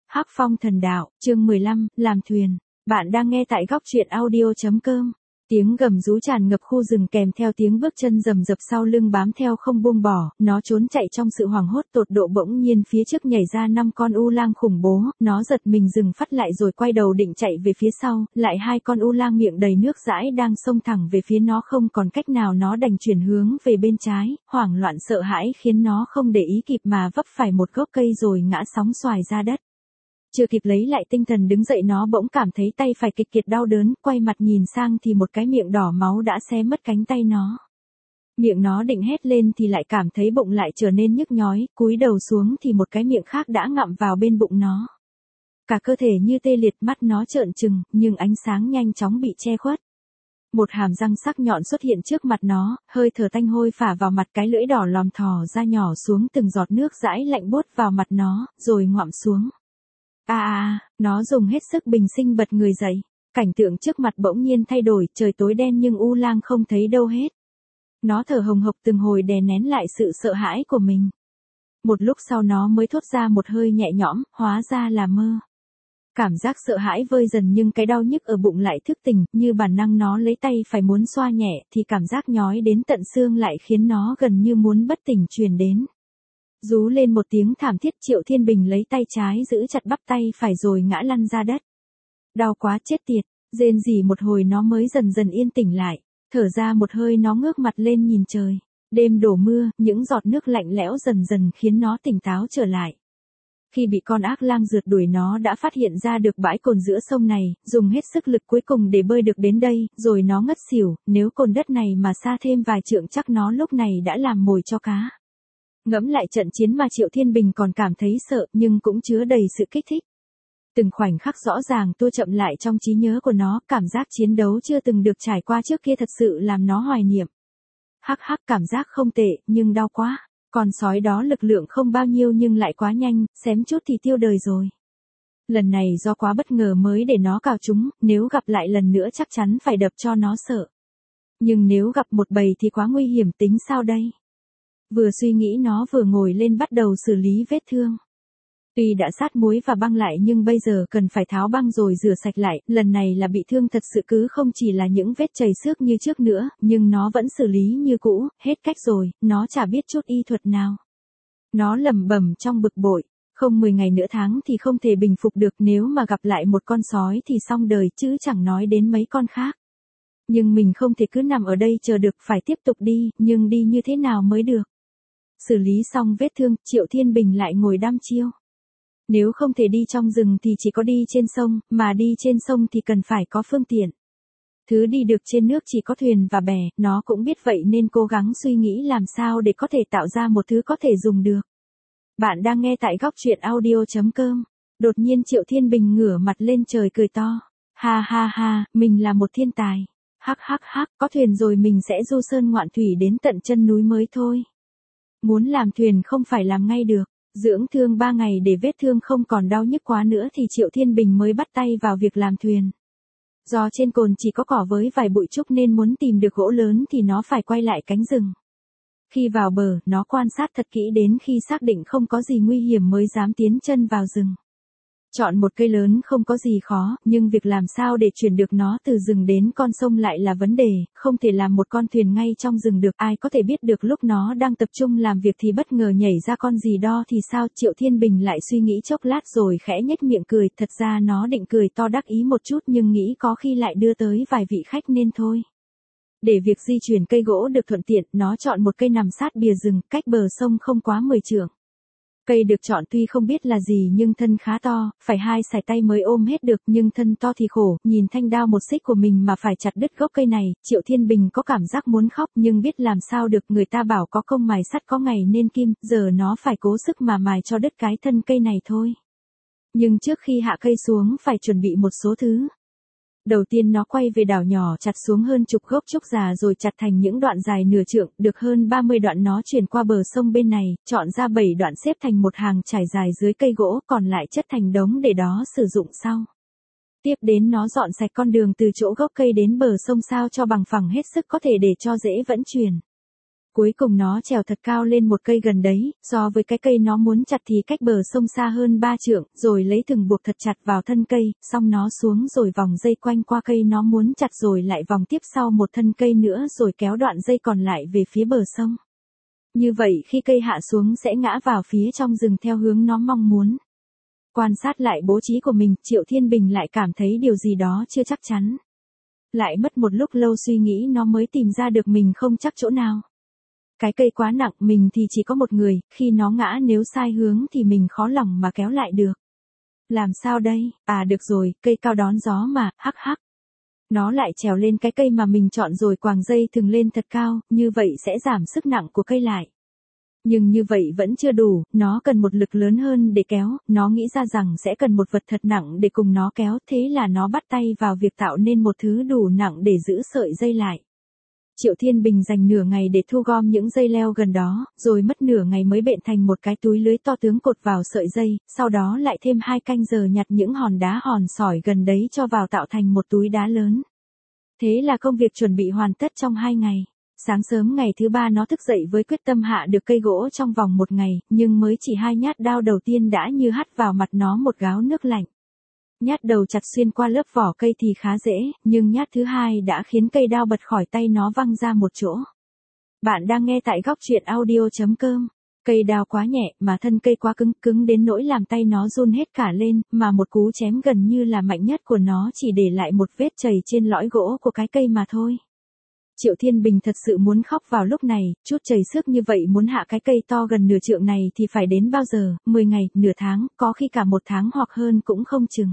Hắc Phong Thần Đạo, chương 15, làm thuyền. Bạn đang nghe tại góc truyện audio.com. Tiếng gầm rú tràn ngập khu rừng kèm theo tiếng bước chân rầm rập sau lưng bám theo không buông bỏ, nó trốn chạy trong sự hoảng hốt tột độ. Bỗng nhiên phía trước nhảy ra 5 con u lang khủng bố, nó giật mình dừng phát lại rồi quay đầu định chạy về phía sau, lại 2 con u lang miệng đầy nước dãi đang xông thẳng về phía nó, không còn cách nào nó đành chuyển hướng về bên trái. Hoảng loạn sợ hãi khiến nó không để ý kịp mà vấp phải một gốc cây rồi ngã sóng xoài ra đất. Chưa kịp lấy lại tinh thần đứng dậy, nó bỗng cảm thấy tay phải kịch kiệt đau đớn, quay mặt nhìn sang thì một cái miệng đỏ máu đã xé mất cánh tay nó. Miệng nó định hét lên thì lại cảm thấy bụng lại trở nên nhức nhói, cúi đầu xuống thì một cái miệng khác đã ngậm vào bên bụng nó. Cả cơ thể như tê liệt, mắt nó trợn trừng, nhưng ánh sáng nhanh chóng bị che khuất. Một hàm răng sắc nhọn xuất hiện trước mặt nó, hơi thở tanh hôi phả vào mặt, cái lưỡi đỏ lòm thò ra nhỏ xuống từng giọt nước dãi lạnh buốt vào mặt nó, rồi ngoạm xuống. Nó dùng hết sức bình sinh bật người dậy. Cảnh tượng trước mặt bỗng nhiên thay đổi, trời tối đen nhưng u lang không thấy đâu hết. Nó thở hồng hộc từng hồi đè nén lại sự sợ hãi của mình. Một lúc sau nó mới thốt ra một hơi nhẹ nhõm, hóa ra là mơ. Cảm giác sợ hãi vơi dần nhưng cái đau nhức ở bụng lại thức tỉnh, như bản năng nó lấy tay phải muốn xoa nhẹ thì cảm giác nhói đến tận xương lại khiến nó gần như muốn bất tỉnh truyền đến. Rú lên một tiếng thảm thiết, Triệu Thiên Bình lấy tay trái giữ chặt bắp tay phải rồi ngã lăn ra đất. Đau quá chết tiệt, rên rỉ một hồi nó mới dần dần yên tĩnh lại, thở ra một hơi nó ngước mặt lên nhìn trời. Đêm đổ mưa, những giọt nước lạnh lẽo dần dần khiến nó tỉnh táo trở lại. Khi bị con ác lang rượt đuổi nó đã phát hiện ra được bãi cồn giữa sông này, dùng hết sức lực cuối cùng để bơi được đến đây, rồi nó ngất xỉu, nếu cồn đất này mà xa thêm vài trượng chắc nó lúc này đã làm mồi cho cá. Ngẫm lại trận chiến mà Triệu Thiên Bình còn cảm thấy sợ nhưng cũng chứa đầy sự kích thích. Từng khoảnh khắc rõ ràng tua chậm lại trong trí nhớ của nó, cảm giác chiến đấu chưa từng được trải qua trước kia thật sự làm nó hoài niệm. Cảm giác không tệ, nhưng đau quá. Con sói đó lực lượng không bao nhiêu nhưng lại quá nhanh, xém chút thì tiêu đời rồi. Lần này do quá bất ngờ mới để nó cào trúng, nếu gặp lại lần nữa chắc chắn phải đập cho nó sợ. Nhưng nếu gặp một bầy thì quá nguy hiểm, tính sao đây? Vừa suy nghĩ nó vừa ngồi lên bắt đầu xử lý vết thương. Tuy đã sát muối và băng lại nhưng bây giờ cần phải tháo băng rồi rửa sạch lại, lần này là bị thương thật sự cứ không chỉ là những vết chảy xước như trước nữa, nhưng nó vẫn xử lý như cũ, hết cách rồi, nó chả biết chút y thuật nào. Nó lẩm bẩm trong bực bội, không 10 ngày nửa tháng thì không thể bình phục được, nếu mà gặp lại một con sói thì xong đời chứ chẳng nói đến mấy con khác. Nhưng mình không thể cứ nằm ở đây chờ được, phải tiếp tục đi, nhưng đi như thế nào mới được. Xử lý xong vết thương, Triệu Thiên Bình lại ngồi đăm chiêu. Nếu không thể đi trong rừng thì chỉ có đi trên sông, mà đi trên sông thì cần phải có phương tiện. Thứ đi được trên nước chỉ có thuyền và bè, nó cũng biết vậy nên cố gắng suy nghĩ làm sao để có thể tạo ra một thứ có thể dùng được. Bạn đang nghe tại góc truyện audio.com. Đột nhiên Triệu Thiên Bình ngửa mặt lên trời cười to. Ha, mình là một thiên tài. Có thuyền rồi mình sẽ du sơn ngoạn thủy đến tận chân núi mới thôi. Muốn làm thuyền không phải làm ngay được. Dưỡng thương 3 ngày để vết thương không còn đau nhức quá nữa thì Triệu Thiên Bình mới bắt tay vào việc làm thuyền. Do trên cồn chỉ có cỏ với vài bụi trúc nên muốn tìm được gỗ lớn thì nó phải quay lại cánh rừng. Khi vào bờ, nó quan sát thật kỹ đến khi xác định không có gì nguy hiểm mới dám tiến chân vào rừng. Chọn một cây lớn không có gì khó, nhưng việc làm sao để chuyển được nó từ rừng đến con sông lại là vấn đề, không thể làm một con thuyền ngay trong rừng được, ai có thể biết được lúc nó đang tập trung làm việc thì bất ngờ nhảy ra con gì đó thì sao. Triệu Thiên Bình lại suy nghĩ chốc lát rồi khẽ nhếch miệng cười, thật ra nó định cười to đắc ý một chút nhưng nghĩ có khi lại đưa tới vài vị khách nên thôi. Để việc di chuyển cây gỗ được thuận tiện, nó chọn một cây nằm sát bìa rừng, cách bờ sông không quá 10 trượng. Cây được chọn tuy không biết là gì nhưng thân khá to, phải 2 sải tay mới ôm hết được, nhưng thân to thì khổ, nhìn thanh đao một xích của mình mà phải chặt đứt gốc cây này, Triệu Thiên Bình có cảm giác muốn khóc nhưng biết làm sao được, người ta bảo có công mài sắt có ngày nên kim, giờ nó phải cố sức mà mài cho đứt cái thân cây này thôi. Nhưng trước khi hạ cây xuống phải chuẩn bị một số thứ. Đầu tiên nó quay về đảo nhỏ chặt xuống hơn chục gốc trúc già rồi chặt thành những đoạn dài nửa trượng, được hơn 30 đoạn nó chuyển qua bờ sông bên này, chọn ra 7 đoạn xếp thành một hàng trải dài dưới cây gỗ, còn lại chất thành đống để đó sử dụng sau. Tiếp đến nó dọn sạch con đường từ chỗ gốc cây đến bờ sông sao cho bằng phẳng hết sức có thể để cho dễ vận chuyển. Cuối cùng nó trèo thật cao lên một cây gần đấy, so với cái cây nó muốn chặt thì cách bờ sông xa hơn 3 trượng, rồi lấy thừng buộc thật chặt vào thân cây, xong nó xuống rồi vòng dây quanh qua cây nó muốn chặt rồi lại vòng tiếp sau một thân cây nữa rồi kéo đoạn dây còn lại về phía bờ sông. Như vậy khi cây hạ xuống sẽ ngã vào phía trong rừng theo hướng nó mong muốn. Quan sát lại bố trí của mình, Triệu Thiên Bình lại cảm thấy điều gì đó chưa chắc chắn. Lại mất một lúc lâu suy nghĩ nó mới tìm ra được mình không chắc chỗ nào. Cái cây quá nặng, mình thì chỉ có một người, khi nó ngã nếu sai hướng thì mình khó lòng mà kéo lại được. Làm sao đây? À được rồi, cây cao đón gió mà, hắc hắc. Nó lại trèo lên cái cây mà mình chọn rồi quàng dây thừng lên thật cao, như vậy sẽ giảm sức nặng của cây lại. Nhưng như vậy vẫn chưa đủ, nó cần một lực lớn hơn để kéo, nó nghĩ ra rằng sẽ cần một vật thật nặng để cùng nó kéo, thế là nó bắt tay vào việc tạo nên một thứ đủ nặng để giữ sợi dây lại. Triệu Thiên Bình dành nửa ngày để thu gom những dây leo gần đó, rồi mất nửa ngày mới bện thành một cái túi lưới to tướng cột vào sợi dây, sau đó lại thêm 2 canh giờ nhặt những hòn đá hòn sỏi gần đấy cho vào tạo thành một túi đá lớn. Thế là công việc chuẩn bị hoàn tất trong 2 ngày. Sáng sớm ngày thứ 3 nó thức dậy với quyết tâm hạ được cây gỗ trong vòng 1 ngày, nhưng mới chỉ 2 nhát đao đầu tiên đã như hắt vào mặt nó một gáo nước lạnh. Nhát đầu chặt xuyên qua lớp vỏ cây thì khá dễ, nhưng nhát thứ 2 đã khiến cây đao bật khỏi tay nó văng ra một chỗ. Bạn đang nghe tại góc truyện audio.com. Cây đao quá nhẹ mà thân cây quá cứng đến nỗi làm tay nó run hết cả lên, mà một cú chém gần như là mạnh nhất của nó chỉ để lại một vết chày trên lõi gỗ của cái cây mà thôi. Triệu Thiên Bình thật sự muốn khóc vào lúc này, chút chảy xước như vậy muốn hạ cái cây to gần nửa trượng này thì phải đến bao giờ, 10 ngày, nửa tháng, có khi cả 1 tháng hoặc hơn cũng không chừng.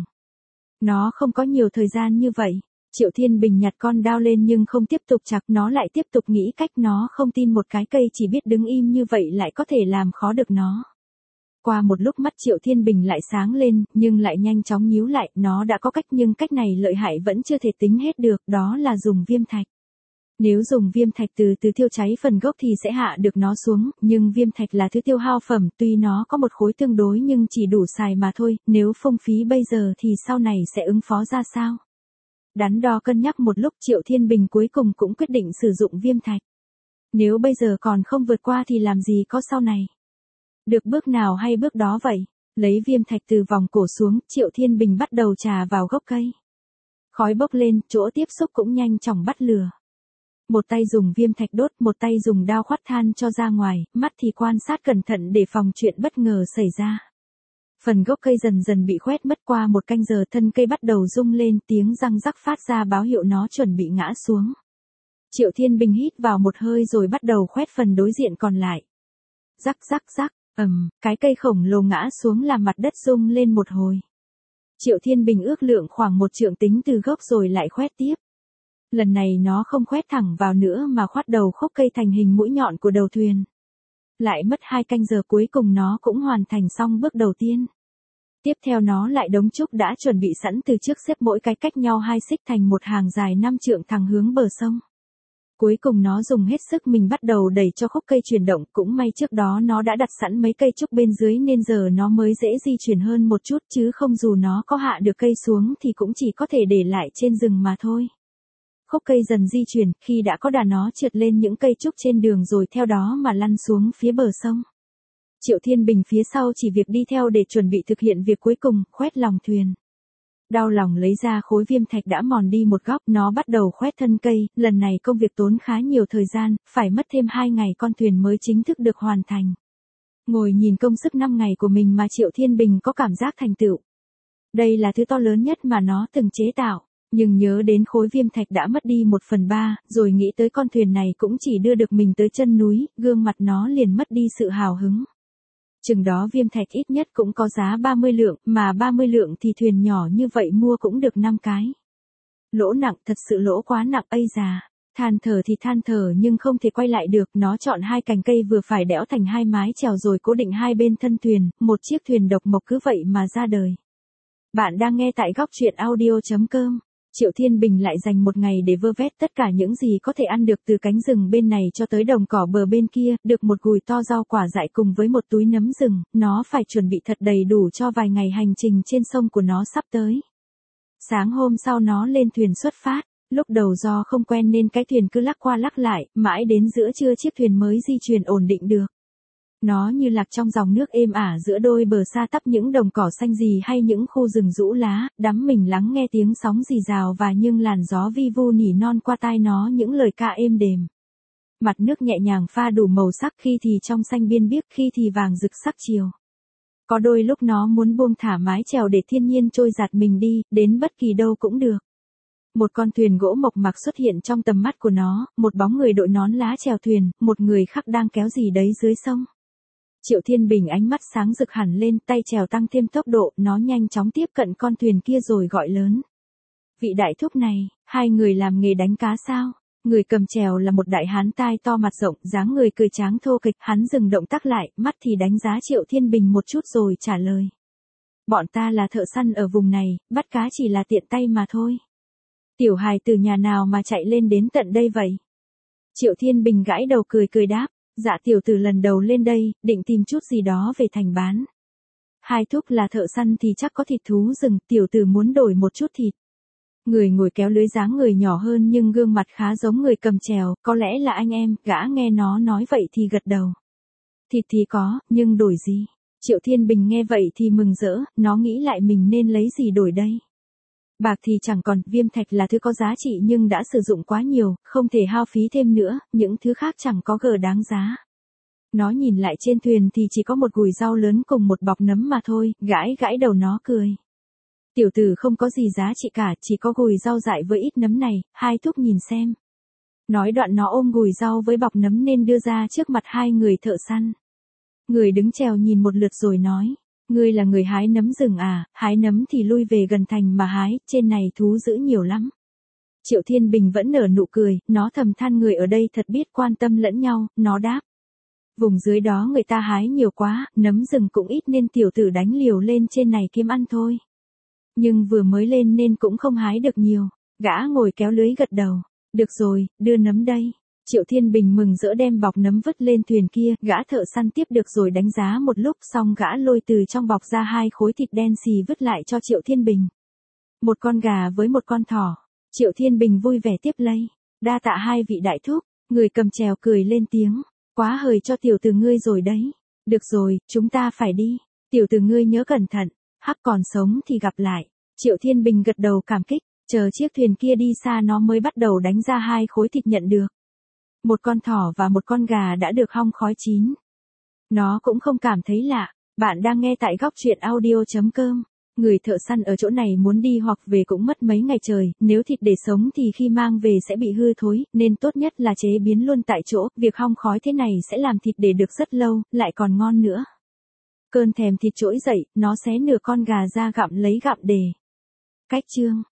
Nó không có nhiều thời gian như vậy. Triệu Thiên Bình nhặt con đao lên nhưng không tiếp tục chặt, nó lại tiếp tục nghĩ cách, nó không tin một cái cây chỉ biết đứng im như vậy lại có thể làm khó được nó. Qua một lúc mắt Triệu Thiên Bình lại sáng lên, nhưng lại nhanh chóng nhíu lại, nó đã có cách nhưng cách này lợi hại vẫn chưa thể tính hết được, đó là dùng viêm thạch. Nếu dùng viêm thạch từ thiêu cháy phần gốc thì sẽ hạ được nó xuống, nhưng viêm thạch là thứ tiêu hao phẩm, tuy nó có một khối tương đối nhưng chỉ đủ xài mà thôi, nếu phung phí bây giờ thì sau này sẽ ứng phó ra sao? Đắn đo cân nhắc một lúc Triệu Thiên Bình cuối cùng cũng quyết định sử dụng viêm thạch. Nếu bây giờ còn không vượt qua thì làm gì có sau này? Được bước nào hay bước đó vậy? Lấy viêm thạch từ vòng cổ xuống, Triệu Thiên Bình bắt đầu chà vào gốc cây. Khói bốc lên, chỗ tiếp xúc cũng nhanh chóng bắt lửa. Một tay dùng viêm thạch đốt, một tay dùng đao khoắt than cho ra ngoài, mắt thì quan sát cẩn thận để phòng chuyện bất ngờ xảy ra. Phần gốc cây dần dần bị khoét mất, qua 1 canh giờ thân cây bắt đầu rung lên, tiếng răng rắc phát ra báo hiệu nó chuẩn bị ngã xuống. Triệu Thiên Bình hít vào một hơi rồi bắt đầu khoét phần đối diện còn lại. Rắc rắc rắc, cái cây khổng lồ ngã xuống làm mặt đất rung lên một hồi. Triệu Thiên Bình ước lượng khoảng 1 trượng tính từ gốc rồi lại khoét tiếp. Lần này nó không khoét thẳng vào nữa mà khoét đầu khúc cây thành hình mũi nhọn của đầu thuyền. Lại mất 2 canh giờ cuối cùng nó cũng hoàn thành xong bước đầu tiên. Tiếp theo nó lại đống trúc đã chuẩn bị sẵn từ trước xếp mỗi cái cách nhau 2 xích thành một hàng dài 5 trượng thẳng hướng bờ sông. Cuối cùng nó dùng hết sức mình bắt đầu đẩy cho khúc cây chuyển động, cũng may trước đó nó đã đặt sẵn mấy cây trúc bên dưới nên giờ nó mới dễ di chuyển hơn một chút, chứ không dù nó có hạ được cây xuống thì cũng chỉ có thể để lại trên rừng mà thôi. Khúc cây dần di chuyển, khi đã có đà nó trượt lên những cây trúc trên đường rồi theo đó mà lăn xuống phía bờ sông. Triệu Thiên Bình phía sau chỉ việc đi theo để chuẩn bị thực hiện việc cuối cùng, khoét lòng thuyền. Đau lòng lấy ra khối viêm thạch đã mòn đi một góc, nó bắt đầu khoét thân cây, lần này công việc tốn khá nhiều thời gian, phải mất thêm 2 ngày con thuyền mới chính thức được hoàn thành. Ngồi nhìn công sức 5 ngày của mình mà Triệu Thiên Bình có cảm giác thành tựu. Đây là thứ to lớn nhất mà nó từng chế tạo. Nhưng nhớ đến khối viêm thạch đã mất đi 1/3, rồi nghĩ tới con thuyền này cũng chỉ đưa được mình tới chân núi, gương mặt nó liền mất đi sự hào hứng. Chừng đó viêm thạch ít nhất cũng có giá 30 lượng, mà 30 lượng thì thuyền nhỏ như vậy mua cũng được 5 cái. Lỗ nặng, thật sự lỗ quá nặng ây già. Than thở thì than thở nhưng không thể quay lại được, nó chọn 2 cành cây vừa phải đẽo thành 2 mái chèo rồi cố định 2 bên thân thuyền, một chiếc thuyền độc mộc cứ vậy mà ra đời. Bạn đang nghe tại góc truyện audio.com. Triệu Thiên Bình lại dành 1 ngày để vơ vét tất cả những gì có thể ăn được từ cánh rừng bên này cho tới đồng cỏ bờ bên kia, được một gùi to rau quả dại cùng với một túi nấm rừng, nó phải chuẩn bị thật đầy đủ cho vài ngày hành trình trên sông của nó sắp tới. Sáng hôm sau nó lên thuyền xuất phát, Lúc đầu do không quen nên cái thuyền cứ lắc qua lắc lại, mãi đến giữa trưa chiếc thuyền mới di chuyển ổn định được. Nó như lạc trong dòng nước êm ả giữa đôi bờ xa tắp những đồng cỏ xanh rì hay những khu rừng rũ lá, đắm mình lắng nghe tiếng sóng rì rào và nhưng làn gió vi vu nỉ non qua tai nó những lời ca êm đềm. Mặt nước nhẹ nhàng pha đủ màu sắc, khi thì trong xanh biên biếc, khi thì vàng rực sắc chiều. Có đôi lúc nó muốn buông thả mái chèo để thiên nhiên trôi dạt mình đi, đến bất kỳ đâu cũng được. Một con thuyền gỗ mộc mạc xuất hiện trong tầm mắt của nó, một bóng người đội nón lá chèo thuyền, một người khác đang kéo gì đấy dưới sông. Triệu Thiên Bình ánh mắt sáng rực hẳn lên, tay chèo tăng thêm tốc độ, nó nhanh chóng tiếp cận con thuyền kia rồi gọi lớn. Vị đại thúc này, hai người làm nghề đánh cá sao? Người cầm chèo là một đại hán tai to mặt rộng, dáng người cười tráng thô kịch, hắn dừng động tác lại, mắt thì đánh giá Triệu Thiên Bình một chút rồi trả lời. Bọn ta là thợ săn ở vùng này, bắt cá chỉ là tiện tay mà thôi. Tiểu hài từ nhà nào mà chạy lên đến tận đây vậy? Triệu Thiên Bình gãi đầu cười cười đáp, dạ tiểu tử lần đầu lên đây, định tìm chút gì đó về thành bán. Hai thúc là thợ săn thì chắc có thịt thú rừng, tiểu tử muốn đổi một chút thịt. Người ngồi kéo lưới dáng người nhỏ hơn nhưng gương mặt khá giống người cầm chèo, có lẽ là anh em, gã nghe nó nói vậy thì gật đầu. Thịt thì có, nhưng đổi gì? Triệu Thiên Bình nghe vậy thì mừng rỡ, nó nghĩ lại mình nên lấy gì đổi đây? Bạc thì chẳng còn, viêm thạch là thứ có giá trị nhưng đã sử dụng quá nhiều, không thể hao phí thêm nữa, những thứ khác chẳng có gờ đáng giá. Nó nhìn lại trên thuyền thì chỉ có một gùi rau lớn cùng một bọc nấm mà thôi, gãi gãi đầu nó cười. Tiểu tử không có gì giá trị cả, chỉ có gùi rau dại với ít nấm này, hai thúc nhìn xem. Nói đoạn nó ôm gùi rau với bọc nấm nên đưa ra trước mặt hai người thợ săn. Người đứng chèo nhìn một lượt rồi nói. Ngươi là người hái nấm rừng à, hái nấm thì lui về gần thành mà hái, trên này thú dữ nhiều lắm. Triệu Thiên Bình vẫn nở nụ cười, nó thầm than người ở đây thật biết quan tâm lẫn nhau, nó đáp. Vùng dưới đó người ta hái nhiều quá, nấm rừng cũng ít nên tiểu tử đánh liều lên trên này kiếm ăn thôi. Nhưng vừa mới lên nên cũng không hái được nhiều, gã ngồi kéo lưới gật đầu. Được rồi, đưa nấm đây. Triệu Thiên Bình mừng rỡ đem bọc nấm vứt lên thuyền kia, gã thợ săn tiếp được rồi đánh giá một lúc xong gã lôi từ trong bọc ra hai khối thịt đen xì vứt lại cho Triệu Thiên Bình. Một con gà với một con thỏ. Triệu Thiên Bình vui vẻ tiếp lấy. Đa tạ hai vị đại thúc, người cầm chèo cười lên tiếng. Quá hời cho tiểu tử ngươi rồi đấy. Được rồi, chúng ta phải đi. Tiểu tử ngươi nhớ cẩn thận, hắc còn sống thì gặp lại. Triệu Thiên Bình gật đầu cảm kích, chờ chiếc thuyền kia đi xa nó mới bắt đầu đánh ra hai khối thịt nhận được. Một con thỏ và một con gà đã được hong khói chín. Nó cũng không cảm thấy lạ. Bạn đang nghe tại góc truyện audio.com. Người thợ săn ở chỗ này muốn đi hoặc về cũng mất mấy ngày trời, nếu thịt để sống thì khi mang về sẽ bị hư thối, nên tốt nhất là chế biến luôn tại chỗ, việc hong khói thế này sẽ làm thịt để được rất lâu, lại còn ngon nữa. Cơn thèm thịt trỗi dậy, nó xé nửa con gà ra gặm lấy gặm để. Cách chương